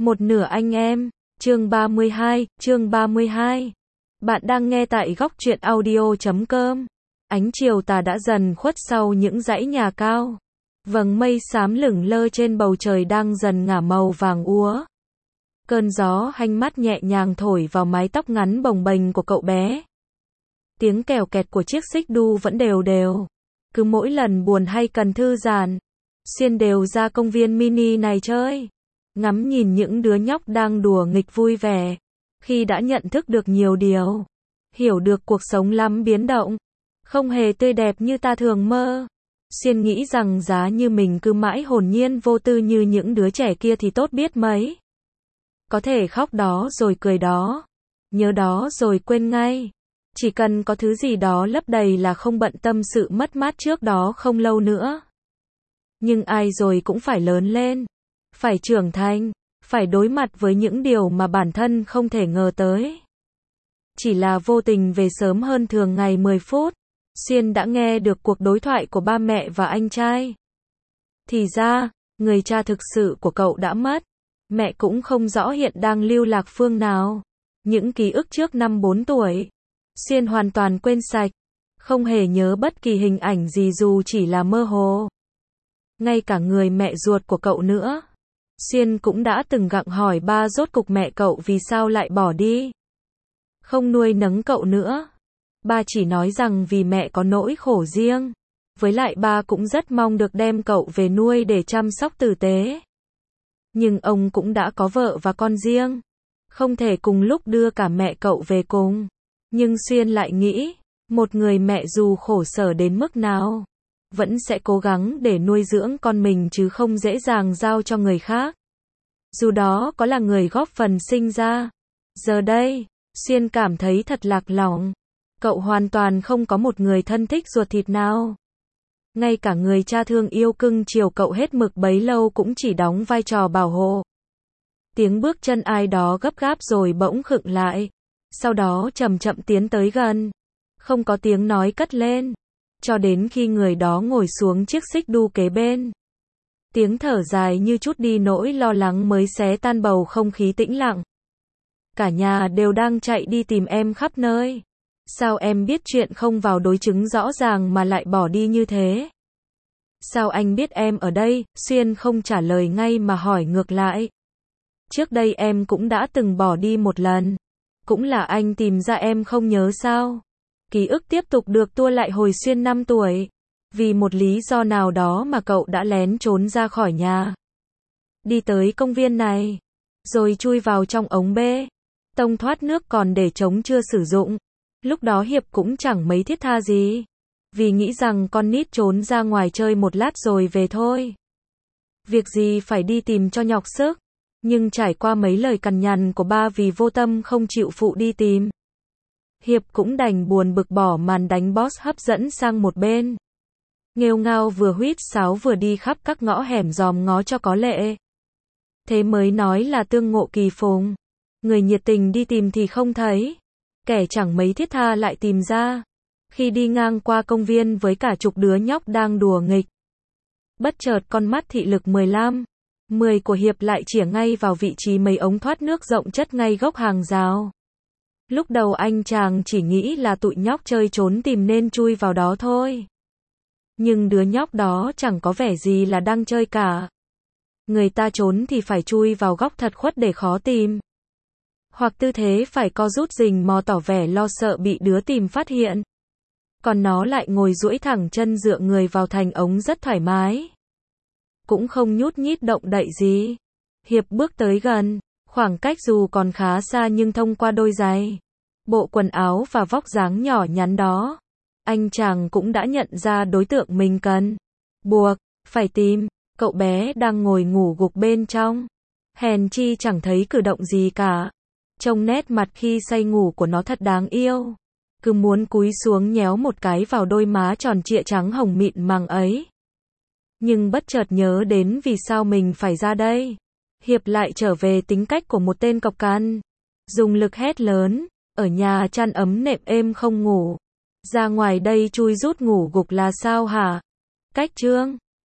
Một nửa anh em, chương 32. Bạn đang nghe tại góc truyện audio.com. Ánh chiều tà đã dần khuất sau những dãy nhà cao. Vầng mây xám lửng lơ trên bầu trời đang dần ngả màu vàng úa. Cơn gió hanh mát nhẹ nhàng thổi vào mái tóc ngắn bồng bềnh của cậu bé. Tiếng kèo kẹt của chiếc xích đu vẫn đều đều. Cứ mỗi lần buồn hay cần thư giãn, Xiên đều ra công viên mini này chơi. Ngắm nhìn những đứa nhóc đang đùa nghịch vui vẻ. Khi đã nhận thức được nhiều điều, hiểu được cuộc sống lắm biến động, không hề tươi đẹp như ta thường mơ, Xiên nghĩ rằng giá như mình cứ mãi hồn nhiên vô tư như những đứa trẻ kia thì tốt biết mấy. Có thể khóc đó rồi cười đó, nhớ đó rồi quên ngay. Chỉ cần có thứ gì đó lấp đầy là không bận tâm sự mất mát trước đó không lâu nữa. Nhưng ai rồi cũng phải lớn lên, phải trưởng thành, phải đối mặt với những điều mà bản thân không thể ngờ tới. Chỉ là vô tình về sớm hơn thường ngày 10 phút, Xiên đã nghe được cuộc đối thoại của ba mẹ và anh trai. Thì ra, người cha thực sự của cậu đã mất. Mẹ cũng không rõ hiện đang lưu lạc phương nào. Những ký ức trước năm 4 tuổi, Xiên hoàn toàn quên sạch, không hề nhớ bất kỳ hình ảnh gì dù chỉ là mơ hồ. Ngay cả người mẹ ruột của cậu nữa. Xiên cũng đã từng gặng hỏi ba rốt cục mẹ cậu vì sao lại bỏ đi. Không nuôi nấng cậu nữa. Ba chỉ nói rằng vì mẹ có nỗi khổ riêng. Với lại ba cũng rất mong được đem cậu về nuôi để chăm sóc tử tế. Nhưng ông cũng đã có vợ và con riêng. Không thể cùng lúc đưa cả mẹ cậu về cùng. Nhưng Xiên lại nghĩ, một người mẹ dù khổ sở đến mức nào, vẫn sẽ cố gắng để nuôi dưỡng con mình chứ không dễ dàng giao cho người khác. Dù đó có là người góp phần sinh ra. Giờ đây, Xiên cảm thấy thật lạc lõng. Cậu hoàn toàn không có một người thân thích ruột thịt nào. Ngay cả người cha thương yêu cưng chiều cậu hết mực bấy lâu cũng chỉ đóng vai trò bảo hộ. Tiếng bước chân ai đó gấp gáp rồi bỗng khựng lại. Sau đó chậm chậm tiến tới gần. Không có tiếng nói cất lên. Cho đến khi người đó ngồi xuống chiếc xích đu kế bên. Tiếng thở dài như chút đi nỗi lo lắng mới xé tan bầu không khí tĩnh lặng. Cả nhà đều đang chạy đi tìm em khắp nơi. Sao em biết chuyện không vào đối chứng rõ ràng mà lại bỏ đi như thế? Sao anh biết em ở đây? Xiên không trả lời ngay mà hỏi ngược lại. Trước đây em cũng đã từng bỏ đi một lần. Cũng là anh tìm ra em không nhớ sao? Ký ức tiếp tục được tua lại hồi Xiên 5 tuổi. Vì một lý do nào đó mà cậu đã lén trốn ra khỏi nhà. Đi tới công viên này. Rồi chui vào trong ống bê. Tông thoát nước còn để trống chưa sử dụng. Lúc đó Hiệp cũng chẳng mấy thiết tha gì. Vì nghĩ rằng con nít trốn ra ngoài chơi một lát rồi về thôi. Việc gì phải đi tìm cho nhọc sức. Nhưng trải qua mấy lời cằn nhằn của ba vì vô tâm không chịu phụ đi tìm. Hiệp cũng đành buồn bực bỏ màn đánh boss hấp dẫn sang một bên. Nghêu ngao vừa huýt sáo vừa đi khắp các ngõ hẻm dòm ngó cho có lệ. Thế mới nói là tương ngộ kỳ phùng. Người nhiệt tình đi tìm thì không thấy. Kẻ chẳng mấy thiết tha lại tìm ra. Khi đi ngang qua công viên với cả chục đứa nhóc đang đùa nghịch. Bất chợt con mắt thị lực 15, 10 của Hiệp lại chĩa ngay vào vị trí mấy ống thoát nước rộng chất ngay gốc hàng rào. Lúc đầu anh chàng chỉ nghĩ là tụi nhóc chơi trốn tìm nên chui vào đó thôi. Nhưng đứa nhóc đó chẳng có vẻ gì là đang chơi cả. Người ta trốn thì phải chui vào góc thật khuất để khó tìm. Hoặc tư thế phải co rút rình mò tỏ vẻ lo sợ bị đứa tìm phát hiện. Còn nó lại ngồi duỗi thẳng chân dựa người vào thành ống rất thoải mái. Cũng không nhút nhít động đậy gì. Hiệp bước tới gần. Khoảng cách dù còn khá xa nhưng thông qua đôi giày, bộ quần áo và vóc dáng nhỏ nhắn đó, anh chàng cũng đã nhận ra đối tượng mình cần. Buộc, phải tìm, cậu bé đang ngồi ngủ gục bên trong. Hèn chi chẳng thấy cử động gì cả. Trông nét mặt khi say ngủ của nó thật đáng yêu. Cứ muốn cúi xuống nhéo một cái vào đôi má tròn trịa trắng hồng mịn màng ấy. Nhưng bất chợt nhớ đến vì sao mình phải ra đây. Hiệp lại trở về tính cách của một tên cọc cằn. Dùng lực hét lớn, ở nhà chăn ấm nệm êm không ngủ. Ra ngoài đây chui rút ngủ gục là sao hả? Cách chương